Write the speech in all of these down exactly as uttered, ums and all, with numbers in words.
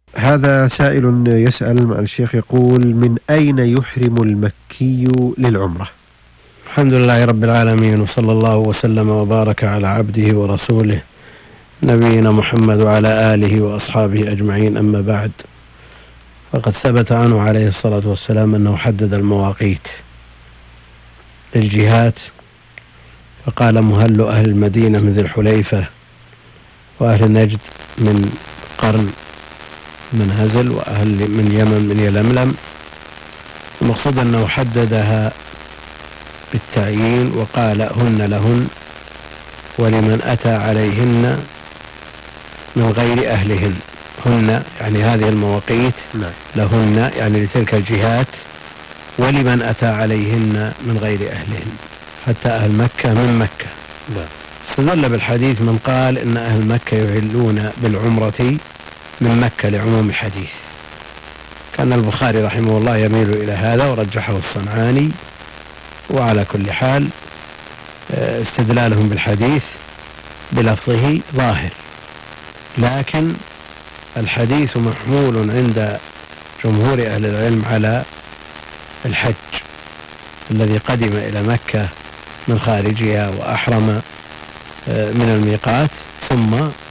هذا سائل يسأل مع الشيخ يقول: من أين يحرم المكي للعمرة؟ الحمد لله رب العالمين، وصلى الله وسلم وبارك على عبده ورسوله نبينا محمد وعلى آله وأصحابه أجمعين، أما بعد. فقد ثبت عنه عليه الصلاة والسلام أنه حدد المواقيت للجهات، فقال: مهل أهل المدينة من ذي الحليفة، وأهل نجد من قرن من هزل، وأهل من يمن من يلملم. المقصود أنه حددها بالتعيين وقال: هن لهن ولمن أتى عليهن من غير أهلهن. هن يعني هذه المواقيت، لهن يعني لتلك الجهات، ولمن أتى عليهن من غير أهلهن، حتى أهل مكة من مكة. استدل بالحديث من قال إن أهل مكة يحلون بالعمرة من مكة لعموم الحديث. كان البخاري رحمه الله يميل إلى هذا ورجحه الصنعاني. وعلى كل حال استدلالهم بالحديث بلفظه ظاهر، لكن الحديث محمول عند جمهور أهل العلم على الحج الذي قدم إلى مكة من خارجها وأحرم من الميقات، ثم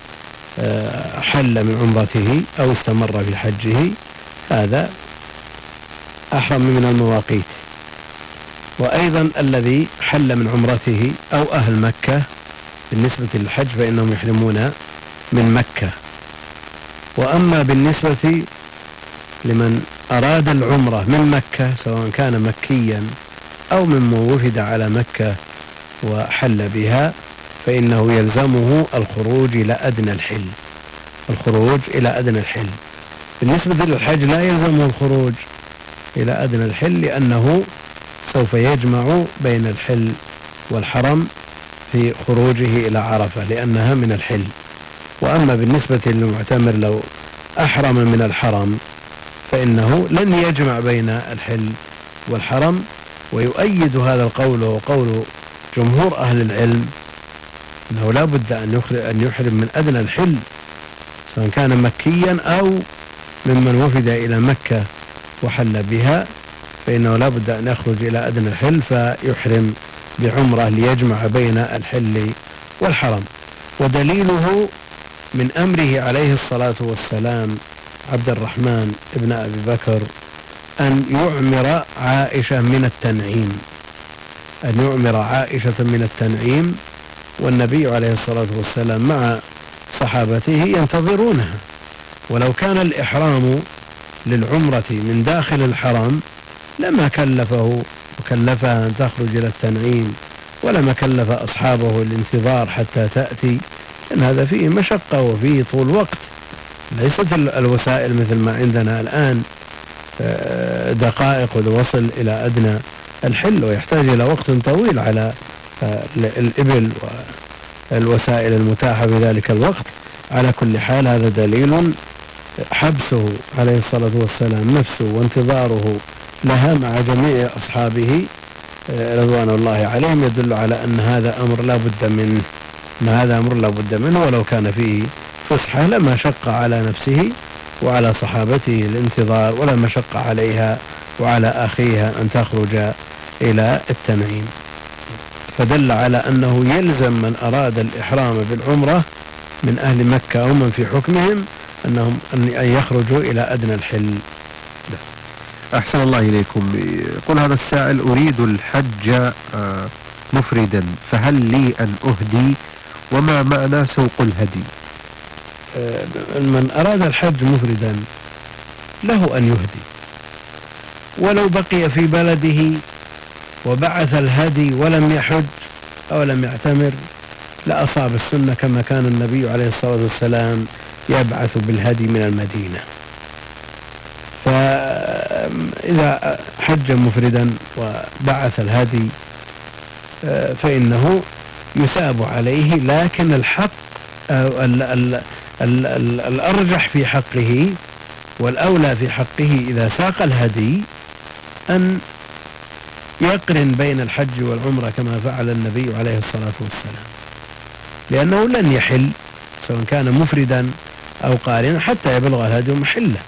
حل من عمرته أو استمر في حجه، هذا أحرم من المواقيت. وأيضا الذي حل من عمرته أو أهل مكة بالنسبة للحج فإنهم يحرمون من مكة. وأما بالنسبة لمن أراد العمرة من مكة سواء كان مكيا أو ممن وفد على مكة وحل بها، فإنه يلزمه الخروج إلى أدنى الحل الخروج إلى أدنى الحل. بالنسبة للحج لا يلزمه الخروج إلى أدنى الحل، لأنه سوف يجمع بين الحل والحرم في خروجه إلى عرفة لأنها من الحل. وأما بالنسبة للمعتمر لو أحرم من الحرم فإنه لن يجمع بين الحل والحرم. ويؤيد هذا القول وقول جمهور أهل العلم أنه لا بد أن يحرم من أدنى الحل سواء كان مكيا أو ممن وفد إلى مكة وحل بها، فإنه لا بد أن يخرج إلى أدنى الحل فيحرم بعمرة ليجمع بين الحل والحرم. ودليله من أمره عليه الصلاة والسلام عبد الرحمن ابن أبي بكر أن يعمر عائشة من التنعيم أن يعمر عائشة من التنعيم والنبي عليه الصلاة والسلام مع صحابته ينتظرونها. ولو كان الإحرام للعمرة من داخل الحرم لما كلفه وكلفها أن تخرج إلى التنعيم، ولما كلف أصحابه الانتظار حتى تأتي، لأن هذا فيه مشقة وفيه طول وقت. ليست الوسائل مثل ما عندنا الآن دقائق للوصل إلى أدنى الحل، ويحتاج إلى وقت طويل على الإبل والوسائل المتاحة في ذلك الوقت. على كل حال هذا دليل حبسه عليه الصلاة والسلام نفسه وانتظاره لها مع جميع أصحابه رضوان الله عليهم يدل على أن هذا أمر لا بد منه أن هذا أمر لا بد منه ولو كان فيه فسحة لما شق على نفسه وعلى صحابته الانتظار، ولا مشق عليها وعلى أخيها أن تخرج إلى التنعيم. فدل على أنه يلزم من أراد الإحرام بالعمرة من أهل مكة أو من في حكمهم أنهم أن يخرجوا إلى أدنى الحل. أحسن الله إليكم. يقول هذا السائل: أريد الحج مفردا، فهل لي أن أهدي؟ وما معنى سوق الهدي؟ من أراد الحج مفردا له أن يهدي، ولو بقي في بلده وبعث الهدي ولم يحج أو لم يعتمر لأصاب السنة، كما كان النبي عليه الصلاة والسلام يبعث بالهدي من المدينة. فإذا حج مفردا وبعث الهدي فإنه يثاب عليه، لكن الحق ال ال ال ال الأرجح في حقه والأولى في حقه إذا ساق الهدي أن يقرن بين الحج والعمرة كما فعل النبي عليه الصلاة والسلام، لأنه لن يحل سواء كان مفردا أو قارنا حتى يبلغ الهدي محله.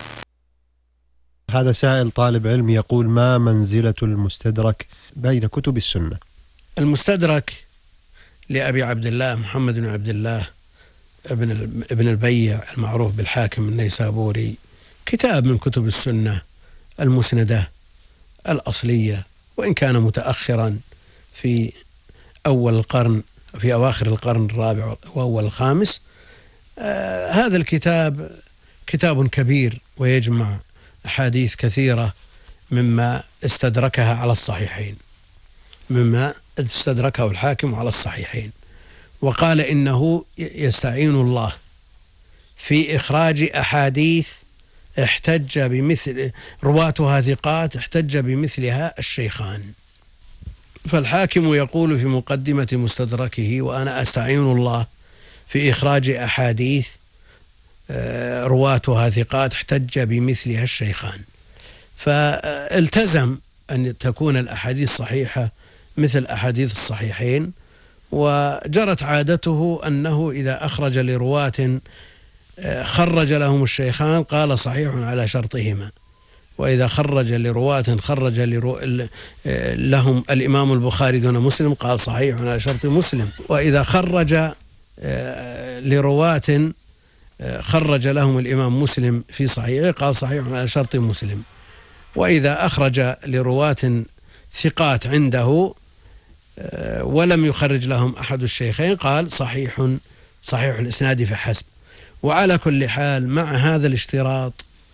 هذا سائل طالب علم يقول: ما منزلة المستدرك بين كتب السنة؟ المستدرك لأبي عبد الله محمد بن عبد الله ابن ابن البيع المعروف بالحاكم النيسابوري، كتاب من كتب السنة المسندة الأصلية، وإن كان متأخرا في أول القرن في أواخر القرن الرابع وأول الخامس. آه هذا الكتاب كتاب كبير ويجمع أحاديث كثيرة مما استدركها على الصحيحين مما استدركه الحاكم على الصحيحين، وقال إنه يستعين الله في إخراج أحاديث احتج بمثل رواتها ثقات احتج بمثلها الشيخان. فالحاكم يقول في مقدمة مستدركه: وأنا أستعين الله في إخراج أحاديث رواتها ثقات احتج بمثلها الشيخان. فالتزم أن تكون الأحاديث صحيحة مثل أحاديث الصحيحين، وجرت عادته أنه إذا أخرج لرواة خرج لهم الشيخان قال صحيح على شرطهما، وإذا خرج لرواة خرج لرو... لهم الإمام البخاري دون مسلم قال صحيح على شرط مسلم، وإذا خرج لرواة خرج لهم الإمام مسلم في صحيحه قال صحيح على شرط مسلم، وإذا أخرج لرواة ثقات عنده ولم يخرج لهم أحد الشيخين قال صحيح صحيح الإسناد فحسب. وعلى كل حال مع هذا الاشتراط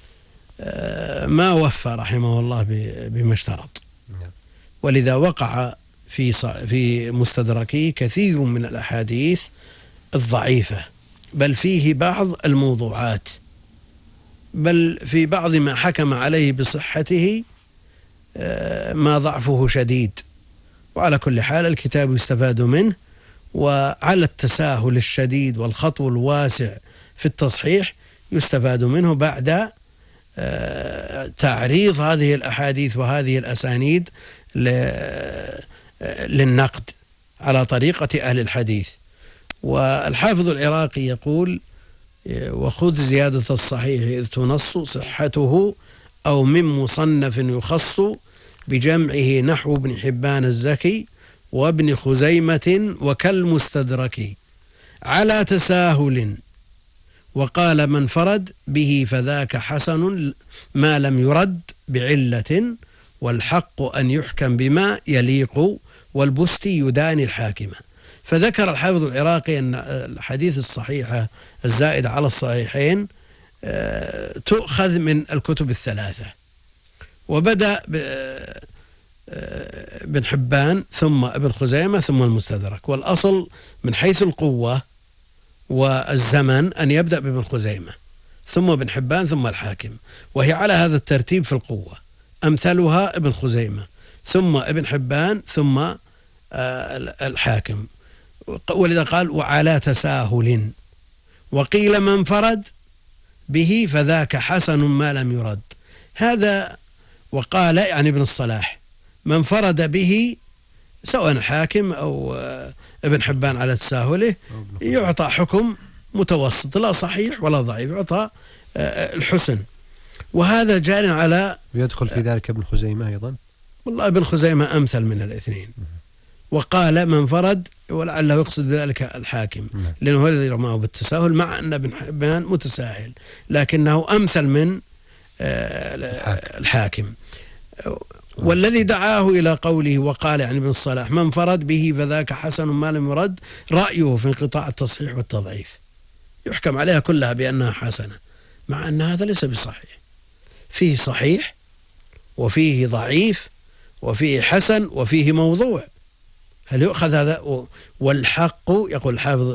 ما وفى رحمه الله بما اشترط، ولذا وقع في في مستدركه كثير من الأحاديث الضعيفة، بل فيه بعض الموضوعات، بل في بعض ما حكم عليه بصحته ما ضعفه شديد. وعلى كل حال الكتاب يستفاد منه، وعلى التساهل الشديد والخطو الواسع في التصحيح يستفاد منه بعد تعريض هذه الأحاديث وهذه الأسانيد للنقد على طريقة أهل الحديث. والحافظ العراقي يقول: وخذ زيادة الصحيح إذ تنص صحته أو من مصنف يخص بجمعه نحو ابن حبان الزكي وابن خزيمة وكالمستدرك على تساهل، وقال من فرد به فذاك حسن ما لم يرد بعلة، والحق أن يحكم بما يليق والبستي يداني الحاكمة. فذكر الحافظ العراقي أن الحديث الصحيحة الزائدة على الصحيحين تؤخذ من الكتب الثلاثة، وبدأ بن حبان ثم ابن خزيمة ثم المستدرك، والأصل من حيث القوة والزمن أن يبدأ بابن خزيمة ثم ابن حبان ثم الحاكم، وهي على هذا الترتيب في القوة، أمثلها ابن خزيمة ثم ابن حبان ثم الحاكم. ولذا قال وعلى تساهل، وقيل من فرد به فذاك حسن ما لم يرد. هذا وقال يعني ابن الصلاح من فرد به سواء الحاكم أو ابن حبان على تساهله يعطى حكم متوسط، لا صحيح ولا ضعيف، يعطى الحسن. وهذا جار على ويدخل في ذلك ابن خزيمة أيضا. والله ابن خزيمة أمثل من الاثنين. وقال من فرد، ولعله يقصد بذلك الحاكم لأنه هو الذي رماه بالتساهل، مع أن ابن حبان متساهل لكنه أمثل من الحاكم. والذي دعاه إلى قوله وقال يعني ابن الصلاح من فرد به فذاك حسن ما لم يرد، رأيه في انقطاع التصحيح والتضعيف يحكم عليها كلها بأنها حسنة، مع أن هذا ليس بصحيح، فيه صحيح وفيه ضعيف وفيه حسن وفيه موضوع. هل يؤخذ هذا؟ والحق يقول الحافظ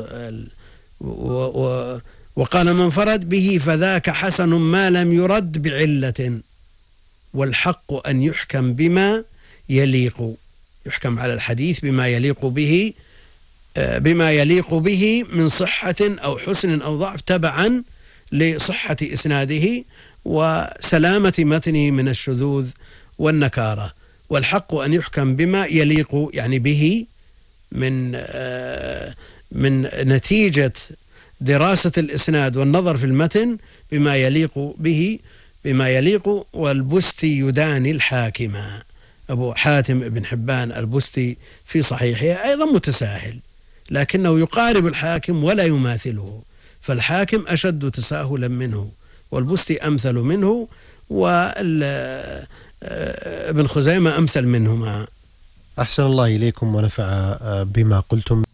وقال من فرد به فذاك حسن ما لم يرد بعلة، والحق أن يحكم بما يليق، يحكم على الحديث بما يليق به بما يليق به من صحة أو حسن أو ضعف تبعا لصحة إسناده وسلامة متنه من الشذوذ والنكارة. والحق أن يحكم بما يليق يعني به من من نتيجة دراسة الإسناد والنظر في المتن بما يليق به بما يليق. والبستي يداني الحاكم، أبو حاتم بن حبان البستي في صحيحه أيضا متساهل، لكنه يقارب الحاكم ولا يماثله، فالحاكم أشد تساهلا منه والبستي أمثل منه، وابن خزيمة أمثل منهما. أحسن الله إليكم ونفع بما قلتم.